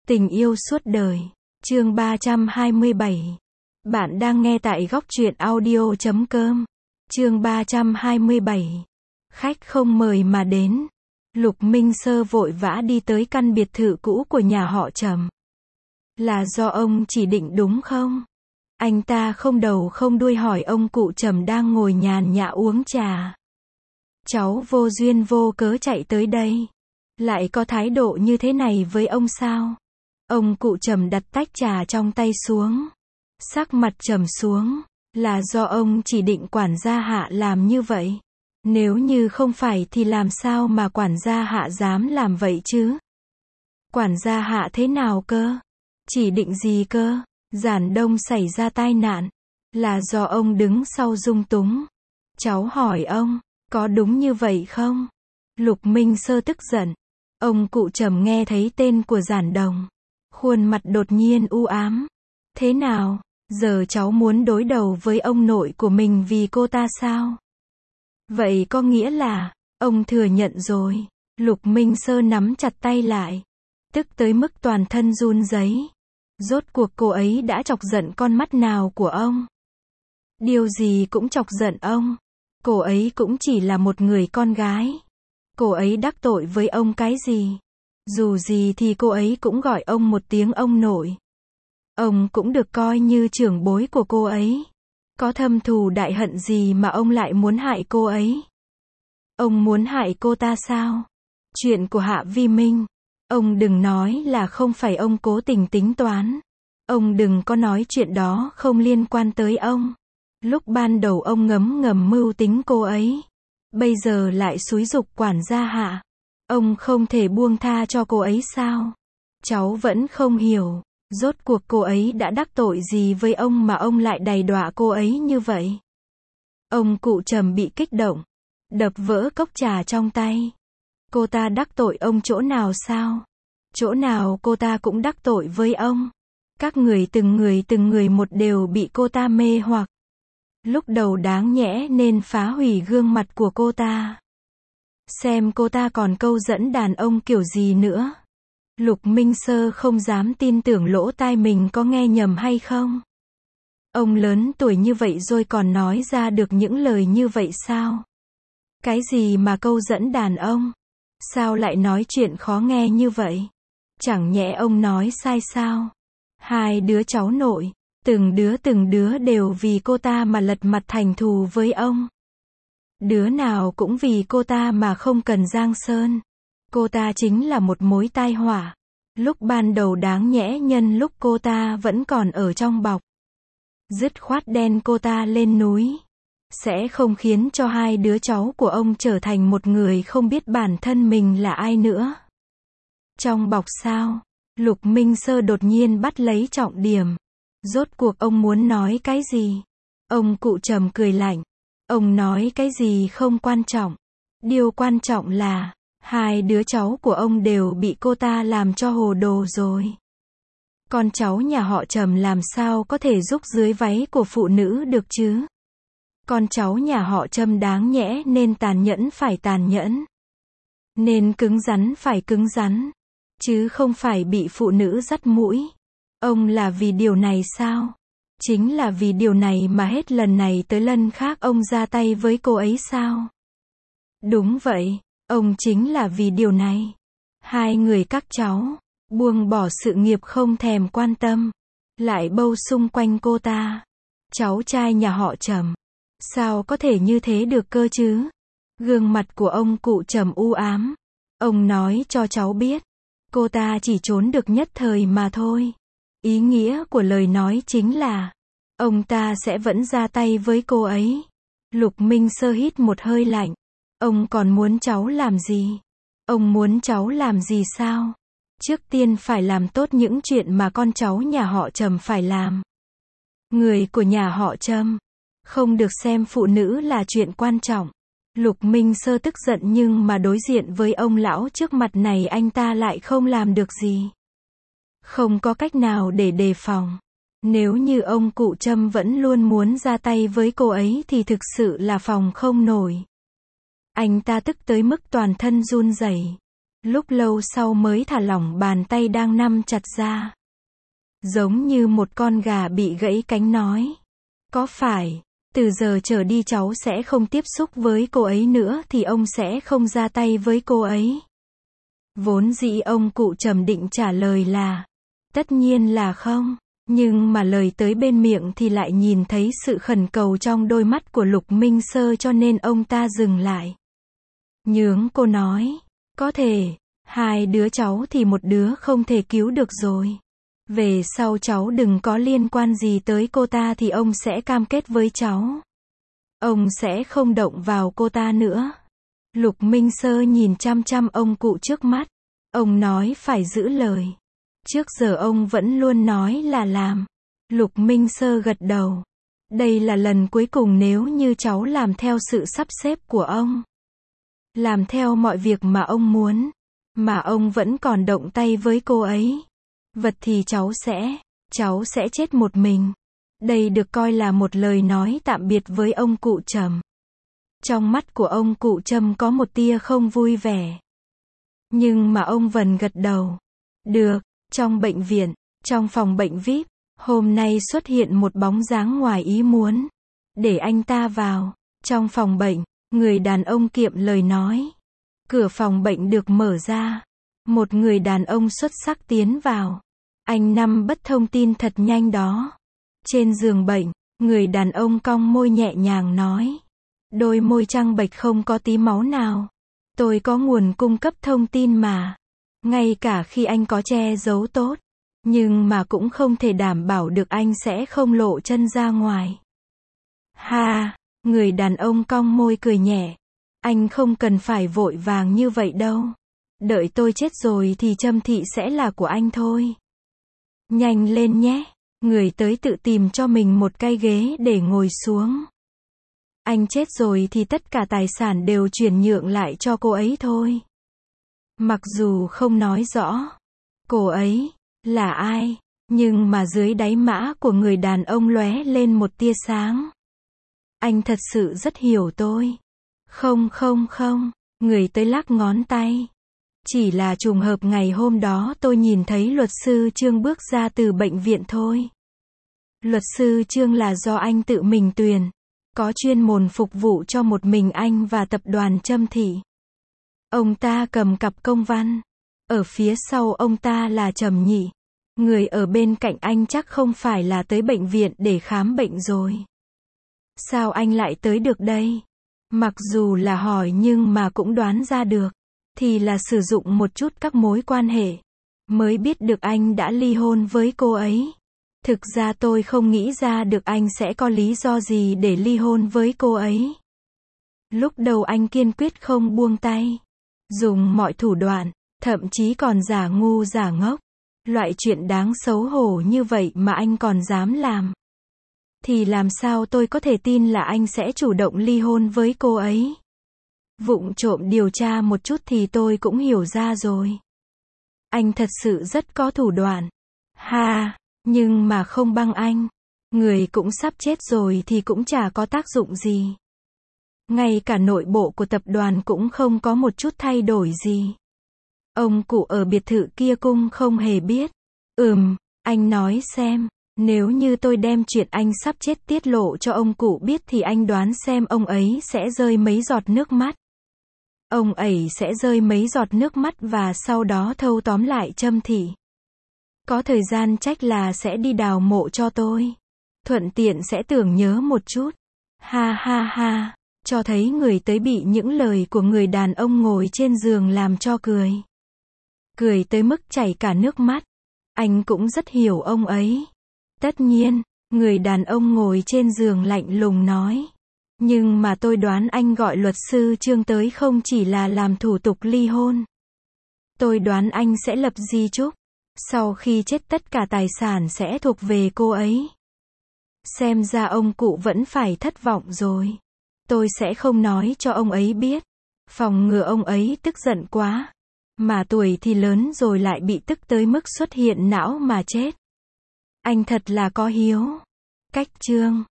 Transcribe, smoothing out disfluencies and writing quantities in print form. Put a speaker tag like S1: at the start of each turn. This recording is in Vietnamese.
S1: Tình yêu suốt đời. Chương 327. Bạn đang nghe tại góc truyện audio.com. Chương 327. Khách không mời mà đến. Lục Minh Sơ vội vã đi tới căn biệt thự cũ của nhà họ Trầm. Là do ông chỉ định đúng không? Anh ta không đầu không đuôi hỏi ông cụ Trầm đang ngồi nhàn nhã uống trà. Cháu vô duyên vô cớ chạy tới đây. Lại có thái độ như thế này với ông sao? Ông cụ Trầm đặt tách trà trong tay xuống. Sắc mặt trầm xuống. Là do ông chỉ định quản gia Hạ làm như vậy. Nếu như không phải thì làm sao mà quản gia Hạ dám làm vậy chứ? Quản gia Hạ thế nào cơ? Chỉ định gì cơ? Giản Đông xảy ra tai nạn. Là do ông đứng sau dung túng. Cháu hỏi ông, có đúng như vậy không? Lục Minh Sơ tức giận. Ông cụ Trầm nghe thấy tên của Giản Đồng. Khuôn mặt đột nhiên u ám. Thế nào? Giờ cháu muốn đối đầu với ông nội của mình vì cô ta sao? Vậy có nghĩa là, ông thừa nhận rồi. Lục Minh Sơ nắm chặt tay lại. Tức tới mức toàn thân run rẩy. Rốt cuộc cô ấy đã chọc giận con mắt nào của ông? Điều gì cũng chọc giận ông. Cô ấy cũng chỉ là một người con gái. Cô ấy đắc tội với ông cái gì? Dù gì thì cô ấy cũng gọi ông một tiếng ông nội. Ông cũng được coi như trưởng bối của cô ấy. Có thâm thù đại hận gì mà ông lại muốn hại cô ấy? Ông muốn hại cô ta sao? Chuyện của Hạ Vi Minh. Ông đừng nói là không phải ông cố tình tính toán. Ông đừng có nói chuyện đó không liên quan tới ông. Lúc ban đầu ông ngấm ngầm mưu tính cô ấy. Bây giờ lại xúi giục quản gia Hạ. Ông không thể buông tha cho cô ấy sao? Cháu vẫn không hiểu. Rốt cuộc cô ấy đã đắc tội gì với ông mà ông lại đày đọa cô ấy như vậy? Ông cụ Trầm bị kích động. Đập vỡ cốc trà trong tay. Cô ta đắc tội ông chỗ nào sao? Chỗ nào cô ta cũng đắc tội với ông. Các người từng người một đều bị cô ta mê hoặc. Lúc đầu đáng nhẽ nên phá hủy gương mặt của cô ta. Xem cô ta còn câu dẫn đàn ông kiểu gì nữa. Lục Minh Sơ không dám tin tưởng lỗ tai mình có nghe nhầm hay không. Ông lớn tuổi như vậy rồi còn nói ra được những lời như vậy sao? Cái gì mà câu dẫn đàn ông? Sao lại nói chuyện khó nghe như vậy? Chẳng nhẽ ông nói sai sao? Hai đứa cháu nội, từng đứa đều vì cô ta mà lật mặt thành thù với ông. Đứa nào cũng vì cô ta mà không cần giang sơn. Cô ta chính là một mối tai họa. Lúc ban đầu đáng nhẽ nhân lúc cô ta vẫn còn ở trong bọc. Dứt khoát đen cô ta lên núi. Sẽ không khiến cho hai đứa cháu của ông trở thành một người không biết bản thân mình là ai nữa. Trong bọc sao? Lục Minh Sơ đột nhiên bắt lấy trọng điểm. Rốt cuộc ông muốn nói cái gì? Ông cụ Trầm cười lạnh. Ông nói cái gì không quan trọng. Điều quan trọng là, hai đứa cháu của ông đều bị cô ta làm cho hồ đồ rồi. Con cháu nhà họ Trầm làm sao có thể rúc dưới váy của phụ nữ được chứ? Con cháu nhà họ Trầm đáng nhẽ nên tàn nhẫn phải tàn nhẫn. Nên cứng rắn phải cứng rắn. Chứ không phải bị phụ nữ dắt mũi. Ông là vì điều này sao? Chính là vì điều này mà hết lần này tới lần khác ông ra tay với cô ấy sao? Đúng vậy, ông chính là vì điều này. Hai người các cháu, buông bỏ sự nghiệp không thèm quan tâm. Lại bâu xung quanh cô ta. Cháu trai nhà họ Trầm. Sao có thể như thế được cơ chứ? Gương mặt của ông cụ Trầm u ám. Ông nói cho cháu biết. Cô ta chỉ trốn được nhất thời mà thôi. Ý nghĩa của lời nói chính là, ông ta sẽ vẫn ra tay với cô ấy. Lục Minh Sơ hít một hơi lạnh. Ông còn muốn cháu làm gì? Ông muốn cháu làm gì sao? Trước tiên phải làm tốt những chuyện mà con cháu nhà họ Trầm phải làm. Người của nhà họ Trầm không được xem phụ nữ là chuyện quan trọng. Lục Minh Sơ tức giận nhưng mà đối diện với ông lão trước mặt này anh ta lại không làm được gì. Không có cách nào để đề phòng. Nếu như ông cụ Trầm vẫn luôn muốn ra tay với cô ấy thì thực sự là phòng không nổi. Anh ta tức tới mức toàn thân run rẩy. Lúc lâu sau mới thả lỏng bàn tay đang nắm chặt ra. Giống như một con gà bị gãy cánh nói. Có phải, từ giờ trở đi cháu sẽ không tiếp xúc với cô ấy nữa thì ông sẽ không ra tay với cô ấy? Vốn dĩ ông cụ Trầm định trả lời là, tất nhiên là không. Nhưng mà lời tới bên miệng thì lại nhìn thấy sự khẩn cầu trong đôi mắt của Lục Minh Sơ cho nên ông ta dừng lại. Nhướng cô nói, có thể, hai đứa cháu thì một đứa không thể cứu được rồi. Về sau cháu đừng có liên quan gì tới cô ta thì ông sẽ cam kết với cháu. Ông sẽ không động vào cô ta nữa. Lục Minh Sơ nhìn chăm chăm ông cụ trước mắt. Ông nói phải giữ lời. Trước giờ ông vẫn luôn nói là làm. Lục Minh Sơ gật đầu. Đây là lần cuối cùng nếu như cháu làm theo sự sắp xếp của ông. Làm theo mọi việc mà ông muốn. Mà ông vẫn còn động tay với cô ấy. Vật thì cháu sẽ chết một mình. Đây được coi là một lời nói tạm biệt với ông cụ Trầm. Trong mắt của ông cụ Trầm có một tia không vui vẻ. Nhưng mà ông vẫn gật đầu. Được, trong bệnh viện, trong phòng bệnh VIP, hôm nay xuất hiện một bóng dáng ngoài ý muốn. Để anh ta vào. Trong phòng bệnh, người đàn ông kiệm lời nói. Cửa phòng bệnh được mở ra. Một người đàn ông xuất sắc tiến vào. Anh nắm bắt thông tin thật nhanh đó. Trên giường bệnh, người đàn ông cong môi nhẹ nhàng nói. Đôi môi trắng bệch không có tí máu nào. Tôi có nguồn cung cấp thông tin mà. Ngay cả khi anh có che giấu tốt. Nhưng mà cũng không thể đảm bảo được anh sẽ không lộ chân ra ngoài. Ha, người đàn ông cong môi cười nhẹ. Anh không cần phải vội vàng như vậy đâu. Đợi tôi chết rồi thì Trâm Thị sẽ là của anh thôi. Nhanh lên nhé. Người tới tự tìm cho mình một cái ghế để ngồi xuống. Anh chết rồi thì tất cả tài sản đều chuyển nhượng lại cho cô ấy thôi. Mặc dù không nói rõ cô ấy là ai, nhưng mà dưới đáy mã của người đàn ông lóe lên một tia sáng. Anh thật sự rất hiểu tôi. Không, người tới lắc ngón tay. Chỉ là trùng hợp ngày hôm đó tôi nhìn thấy luật sư Trương bước ra từ bệnh viện thôi. Luật sư Trương là do anh tự mình tuyển. Có chuyên môn phục vụ cho một mình anh và tập đoàn Trâm Thị. Ông ta cầm cặp công văn. Ở phía sau ông ta là Trầm Nhị. Người ở bên cạnh anh chắc không phải là tới bệnh viện để khám bệnh rồi. Sao anh lại tới được đây? Mặc dù là hỏi nhưng mà cũng đoán ra được. Thì là sử dụng một chút các mối quan hệ. Mới biết được anh đã ly hôn với cô ấy. Thực ra tôi không nghĩ ra được anh sẽ có lý do gì để ly hôn với cô ấy. Lúc đầu anh kiên quyết không buông tay. Dùng mọi thủ đoạn, thậm chí còn giả ngu giả ngốc. Loại chuyện đáng xấu hổ như vậy mà anh còn dám làm. Thì làm sao tôi có thể tin là anh sẽ chủ động ly hôn với cô ấy. Vụng trộm điều tra một chút thì tôi cũng hiểu ra rồi. Anh thật sự rất có thủ đoạn. Ha, nhưng mà không bằng anh. Người cũng sắp chết rồi thì cũng chả có tác dụng gì. Ngay cả nội bộ của tập đoàn cũng không có một chút thay đổi gì. Ông cụ ở biệt thự kia cũng không hề biết. Anh nói xem, nếu như tôi đem chuyện anh sắp chết tiết lộ cho ông cụ biết thì anh đoán xem ông ấy sẽ rơi mấy giọt nước mắt. Ông ấy sẽ rơi mấy giọt nước mắt và sau đó thâu tóm lại Trâm Thị. Có thời gian trách là sẽ đi đào mộ cho tôi. Thuận tiện sẽ tưởng nhớ một chút. Ha, cho thấy người tới bị những lời của người đàn ông ngồi trên giường làm cho cười. Cười tới mức chảy cả nước mắt. Anh cũng rất hiểu ông ấy. Tất nhiên, người đàn ông ngồi trên giường lạnh lùng nói. Nhưng mà tôi đoán anh gọi luật sư Trương tới không chỉ là làm thủ tục ly hôn. Tôi đoán anh sẽ lập di chúc. Sau khi chết tất cả tài sản sẽ thuộc về cô ấy. Xem ra ông cụ vẫn phải thất vọng rồi. Tôi sẽ không nói cho ông ấy biết. Phòng ngừa ông ấy tức giận quá. Mà tuổi thì lớn rồi lại bị tức tới mức xuất hiện não mà chết. Anh thật là có hiếu. Cách chương